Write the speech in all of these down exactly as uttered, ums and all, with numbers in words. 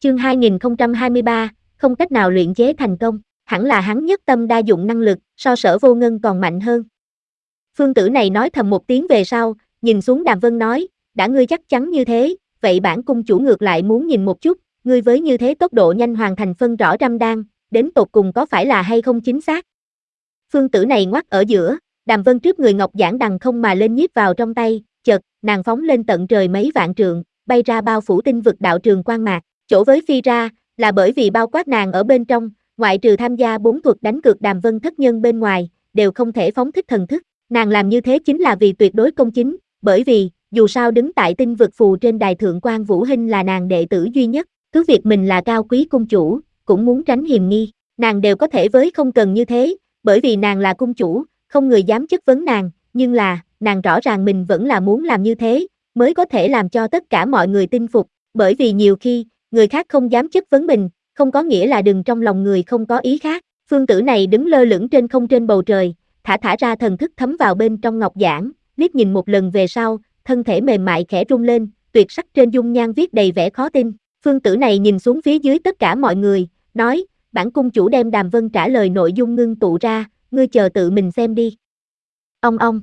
Chương hai nghìn không trăm hai mươi ba, không cách nào luyện chế thành công, hẳn là hắn nhất tâm đa dụng năng lực, so Sở Vô Ngân còn mạnh hơn. Phương tử này nói thầm một tiếng về sau, nhìn xuống Đàm Vân nói, đã ngươi chắc chắn như thế, vậy bản cung chủ ngược lại muốn nhìn một chút, ngươi với như thế tốc độ nhanh hoàn thành phân rõ trăm đan, đến tột cùng có phải là hay không chính xác. Phương tử này ngoắc ở giữa, Đàm Vân trước người ngọc giản đằng không mà lên nhiếp vào trong tay, chợt, nàng phóng lên tận trời mấy vạn trượng, bay ra bao phủ tinh vực đạo trường quang mạc, chỗ với phi ra, là bởi vì bao quát nàng ở bên trong, ngoại trừ tham gia bốn thuật đánh cược Đàm Vân thất nhân bên ngoài, đều không thể phóng thích thần thức, nàng làm như thế chính là vì tuyệt đối công chính, bởi vì, dù sao đứng tại tinh vực phù trên đài thượng quan Vũ Hinh là nàng đệ tử duy nhất, cứ việc mình là cao quý cung chủ, cũng muốn tránh hiềm nghi, nàng đều có thể với không cần như thế, bởi vì nàng là cung chủ, không người dám chất vấn nàng, nhưng là, nàng rõ ràng mình vẫn là muốn làm như thế, mới có thể làm cho tất cả mọi người tin phục, bởi vì nhiều khi, người khác không dám chất vấn mình, không có nghĩa là đừng trong lòng người không có ý khác, phương tử này đứng lơ lửng trên không trên bầu trời, thả thả ra thần thức thấm vào bên trong ngọc giản, liếc nhìn một lần về sau, thân thể mềm mại khẽ rung lên, tuyệt sắc trên dung nhan viết đầy vẻ khó tin, phương tử này nhìn xuống phía dưới tất cả mọi người, nói, bản cung chủ đem Đàm Vân trả lời nội dung ngưng tụ ra, ngươi chờ tự mình xem đi. Ong ong.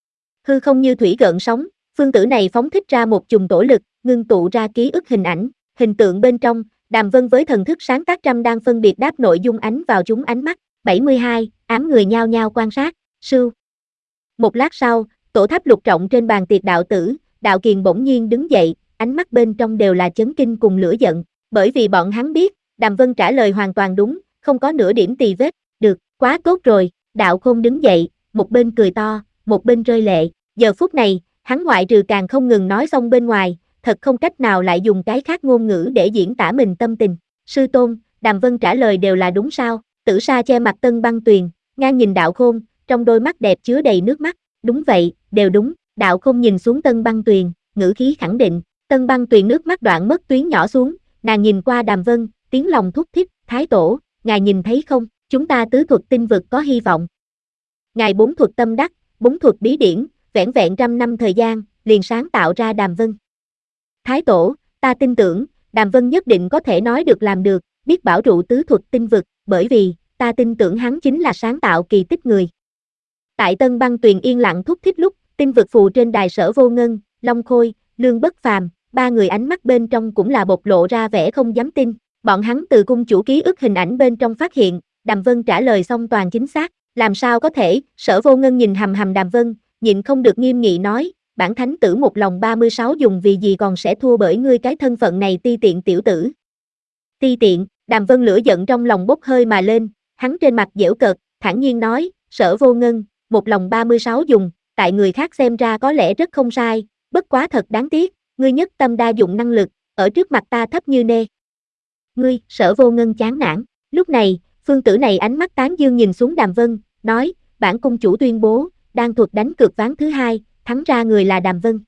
Hư không như thủy gợn sóng, phương tử này phóng thích ra một chùm tổ lực, ngưng tụ ra ký ức hình ảnh, hình tượng bên trong, Đàm Vân với thần thức sáng tác trăm đang phân biệt đáp nội dung ánh vào chúng ánh mắt, bảy mươi hai, ám người nhao nhao quan sát, sưu. Một lát sau, tổ tháp lục trọng trên bàn tiệc đạo tử, Đạo Kiền bỗng nhiên đứng dậy, ánh mắt bên trong đều là chấn kinh cùng lửa giận, bởi vì bọn hắn biết, Đàm Vân trả lời hoàn toàn đúng, không có nửa điểm tì vết, được, quá tốt rồi, Đạo Khôn đứng dậy, một bên cười to, một bên rơi lệ, giờ phút này, hắn ngoại trừ càng không ngừng nói xong bên ngoài, thật không cách nào lại dùng cái khác ngôn ngữ để diễn tả mình tâm tình, sư tôn, Đàm Vân trả lời đều là đúng sao, Tử Sa che mặt Tân Băng Tuyền, ngang nhìn Đạo Khôn, trong đôi mắt đẹp chứa đầy nước mắt, đúng vậy, đều đúng, Đạo Khôn nhìn xuống Tân Băng Tuyền, ngữ khí khẳng định, Tân Băng Tuyền nước mắt đoạn mất tuyến nhỏ xuống, nàng nhìn qua Đàm Vân, tiếng lòng thúc thích, Thái Tổ, ngài nhìn thấy không, chúng ta tứ thuật tinh vực có hy vọng. Ngài bốn thuật tâm đắc, bốn thuật bí điển, vẻn vẹn trăm năm thời gian, liền sáng tạo ra Đàm Vân. Thái Tổ, ta tin tưởng, Đàm Vân nhất định có thể nói được làm được, biết bảo trụ tứ thuật tinh vực, bởi vì, ta tin tưởng hắn chính là sáng tạo kỳ tích người. Tại Tân Băng Tuyền yên lặng thúc thích lúc, tinh vực phù trên đài Sở Vô Ngân, Long Khôi, Lương Bất Phàm, ba người ánh mắt bên trong cũng là bộc lộ ra vẻ không dám tin, bọn hắn từ cung chủ ký ức hình ảnh bên trong phát hiện, Đàm Vân trả lời xong toàn chính xác, làm sao có thể, Sở Vô Ngân nhìn hầm hầm Đàm Vân, nhịn không được nghiêm nghị nói, bản thánh tử một lòng ba mươi sáu dùng vì gì còn sẽ thua bởi ngươi cái thân phận này ti tiện tiểu tử. Ti tiện, Đàm Vân lửa giận trong lòng bốc hơi mà lên, hắn trên mặt giễu cợt, thản nhiên nói, Sở Vô Ngân, một lòng ba mươi sáu dùng, tại người khác xem ra có lẽ rất không sai, bất quá thật đáng tiếc, ngươi nhất tâm đa dụng năng lực, ở trước mặt ta thấp như nê. Ngươi, Sở Vô Ngân chán nản, lúc này, phương tử này ánh mắt tán dương nhìn xuống Đàm Vân, nói, bản cung chủ tuyên bố, đang thuật đánh cược ván thứ hai, thắng ra người là Đàm Vân.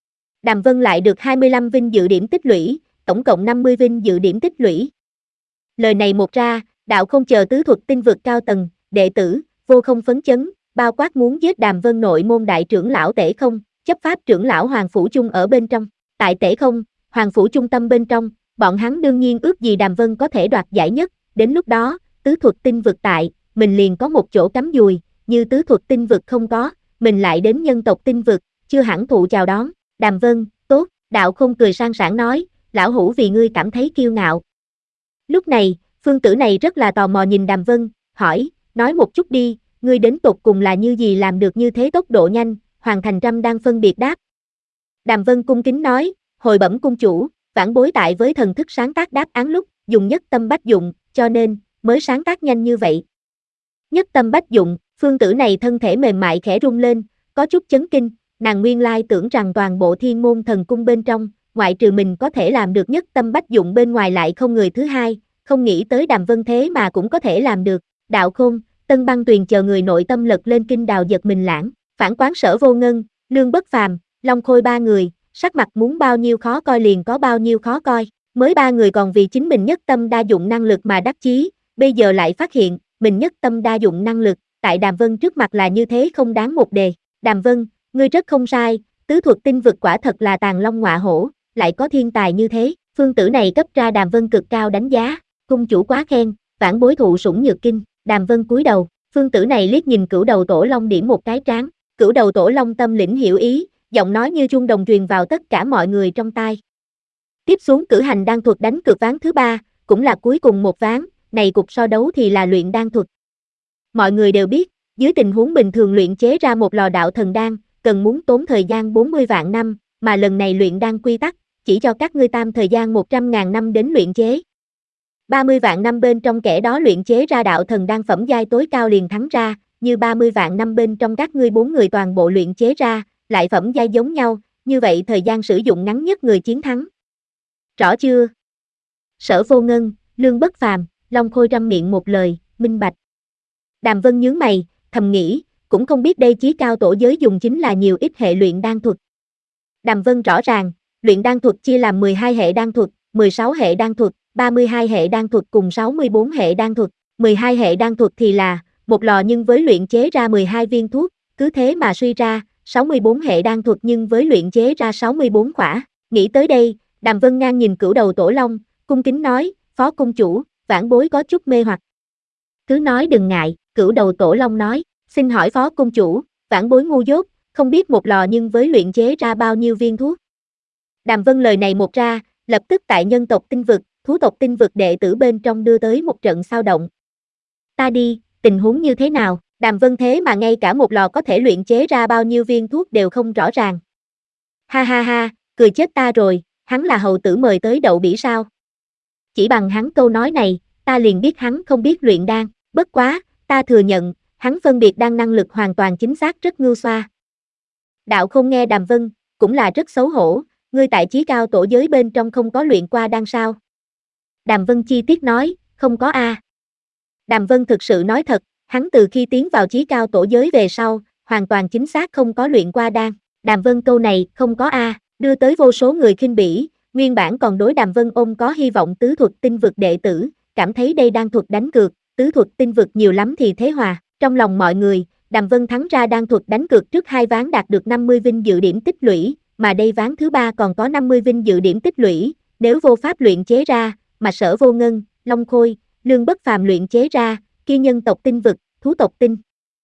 Đàm Vân lại được hai mươi lăm vinh dự điểm tích lũy, tổng cộng năm mươi vinh dự điểm tích lũy. Lời này một ra, Đạo không chờ tứ thuật tinh vực cao tầng, đệ tử, vô không phấn chấn, bao quát muốn giết Đàm Vân nội môn đại trưởng lão Tể Không, chấp pháp trưởng lão Hoàng Phủ Chung ở bên trong, tại Tể Không, Hoàng Phủ Trung tâm bên trong, bọn hắn đương nhiên ước gì Đàm Vân có thể đoạt giải nhất, đến lúc đó, tứ thuật tinh vực tại, mình liền có một chỗ cắm dùi, như tứ thuật tinh vực không có, mình lại đến nhân tộc tinh vực, chưa hẳn thụ chào đón, Đàm Vân, tốt, Đạo không cười sang sảng nói, lão hủ vì ngươi cảm thấy kiêu ngạo. Lúc này, phương tử này rất là tò mò nhìn Đàm Vân, hỏi, nói một chút đi, ngươi đến tột cùng là như gì làm được như thế tốc độ nhanh, hoàn thành trăm đang phân biệt đáp. Đàm Vân cung kính nói, hồi bẩm cung chủ, vãn bối tại với thần thức sáng tác đáp án lúc, dùng nhất tâm bách dụng, cho nên, mới sáng tác nhanh như vậy. Nhất tâm bách dụng, phương tử này thân thể mềm mại khẽ rung lên, có chút chấn kinh, nàng nguyên lai tưởng rằng toàn bộ thiên môn thần cung bên trong, ngoại trừ mình có thể làm được nhất tâm bách dụng bên ngoài lại không người thứ hai, không nghĩ tới Đàm Vân thế mà cũng có thể làm được, Đạo Khôn, Tân Băng Tuyền chờ người nội tâm lật lên kinh đào giật mình lãng, phản quán Sở Vô Ngân, Lương Bất Phàm, Long Khôi ba người, sắc mặt muốn bao nhiêu khó coi liền có bao nhiêu khó coi, mới ba người còn vì chính mình nhất tâm đa dụng năng lực mà đắc chí, bây giờ lại phát hiện, mình nhất tâm đa dụng năng lực, tại Đàm Vân trước mặt là như thế không đáng một đề, Đàm Vân, ngươi rất không sai, tứ thuật tinh vực quả thật là tàng long ngọa hổ, lại có thiên tài như thế, Phương tử này cấp ra Đàm Vân cực cao đánh giá, cung chủ quá khen, vãn bối thụ sủng nhược kinh. Đàm Vân cúi đầu, phương tử này liếc nhìn Cửu Đầu Tổ Long điểm một cái trán, Cửu Đầu Tổ Long tâm lĩnh hiểu ý, giọng nói như chuông đồng truyền vào tất cả mọi người trong tai. Tiếp xuống cử hành đan thuật đánh cược ván thứ ba, cũng là cuối cùng một ván, này cuộc so đấu thì là luyện đan thuật. Mọi người đều biết, dưới tình huống bình thường luyện chế ra một lò đạo thần đan, cần muốn tốn thời gian bốn mươi vạn năm, mà lần này luyện đan quy tắc, chỉ cho các ngươi tam thời gian một trăm ngàn năm đến luyện chế. ba mươi vạn năm bên trong kẻ đó luyện chế ra đạo thần đan phẩm giai tối cao liền thắng ra, như ba mươi vạn năm bên trong các ngươi bốn người toàn bộ luyện chế ra, lại phẩm giai giống nhau, như vậy thời gian sử dụng ngắn nhất người chiến thắng. Rõ chưa? Sở Vô Ngân, Lương Bất Phàm, Long Khôi răm miệng một lời, minh bạch. Đàm Vân nhướng mày, thầm nghĩ, cũng không biết đây chí cao tổ giới dùng chính là nhiều ít hệ luyện đan thuật. Đàm Vân rõ ràng, luyện đan thuật chia làm mười hai hệ đan thuật, mười sáu hệ đan thuật, ba mươi hai hệ đan thuật cùng sáu mươi bốn hệ đan thuật. mười hai hệ đan thuật thì là một lò nhưng với luyện chế ra mười hai viên thuốc, cứ thế mà suy ra, sáu mươi bốn hệ đan thuật nhưng với luyện chế ra sáu mươi bốn khỏa. Nghĩ tới đây, Đàm Vân ngang nhìn Cửu Đầu Tổ Long, cung kính nói, Phó cung chủ, vãn bối có chút mê hoặc. Cứ nói đừng ngại, Cửu Đầu Tổ Long nói, xin hỏi Phó cung chủ, vãn bối ngu dốt, không biết một lò nhưng với luyện chế ra bao nhiêu viên thuốc. Đàm Vân lời này một ra, lập tức tại nhân tộc tinh vực, thú tộc tinh vực đệ tử bên trong đưa tới một trận sao động. Ta đi, tình huống như thế nào, Đàm Vân thế mà ngay cả một lò có thể luyện chế ra bao nhiêu viên thuốc đều không rõ ràng. Ha ha ha, cười chết ta rồi, hắn là hầu tử mời tới đậu bỉ sao? Chỉ bằng hắn câu nói này, ta liền biết hắn không biết luyện đan, bất quá, ta thừa nhận, hắn phân biệt đan năng lực hoàn toàn chính xác rất ngưu xoa. Đạo Khôn nghe Đàm Vân, cũng là rất xấu hổ, ngươi tại chí cao tổ giới bên trong không có luyện qua đan sao? Đàm Vân chi tiết nói, không có a. Đàm Vân thực sự nói thật, hắn từ khi tiến vào chí cao tổ giới về sau, hoàn toàn chính xác không có luyện qua đan. Đàm Vân câu này, không có a, đưa tới vô số người khinh bỉ, nguyên bản còn đối Đàm Vân ôm có hy vọng tứ thuật tinh vực đệ tử, cảm thấy đây đan thuật đánh cược, tứ thuật tinh vực nhiều lắm thì thế hòa. Trong lòng mọi người, Đàm Vân thắng ra đan thuật đánh cược trước hai ván đạt được năm mươi vinh dự điểm tích lũy, mà đây ván thứ ba còn có năm mươi vinh dự điểm tích lũy, nếu vô pháp luyện chế ra, mà Sở Vô Ngân, Long Khôi, Lương Bất Phàm luyện chế ra, kia nhân tộc tinh vực, thú tộc tinh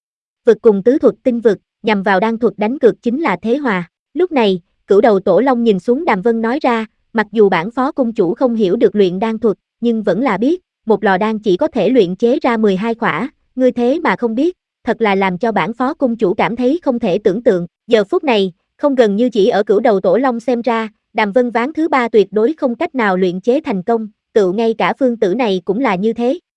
vực cùng tứ thuật tinh vực, nhằm vào đan thuật đánh cược chính là thế hòa. Lúc này, Cửu Đầu Tổ Long nhìn xuống Đàm Vân nói ra, mặc dù bản phó cung chủ không hiểu được luyện đan thuật, nhưng vẫn là biết, một lò đan chỉ có thể luyện chế ra mười hai khỏa, ngươi thế mà không biết, thật là làm cho bản phó cung chủ cảm thấy không thể tưởng tượng. Giờ phút này, không gần như chỉ ở Cửu Đầu Tổ Long xem ra, Đàm Vân ván thứ ba tuyệt đối không cách nào luyện chế thành công, tựu ngay cả phương tử này cũng là như thế.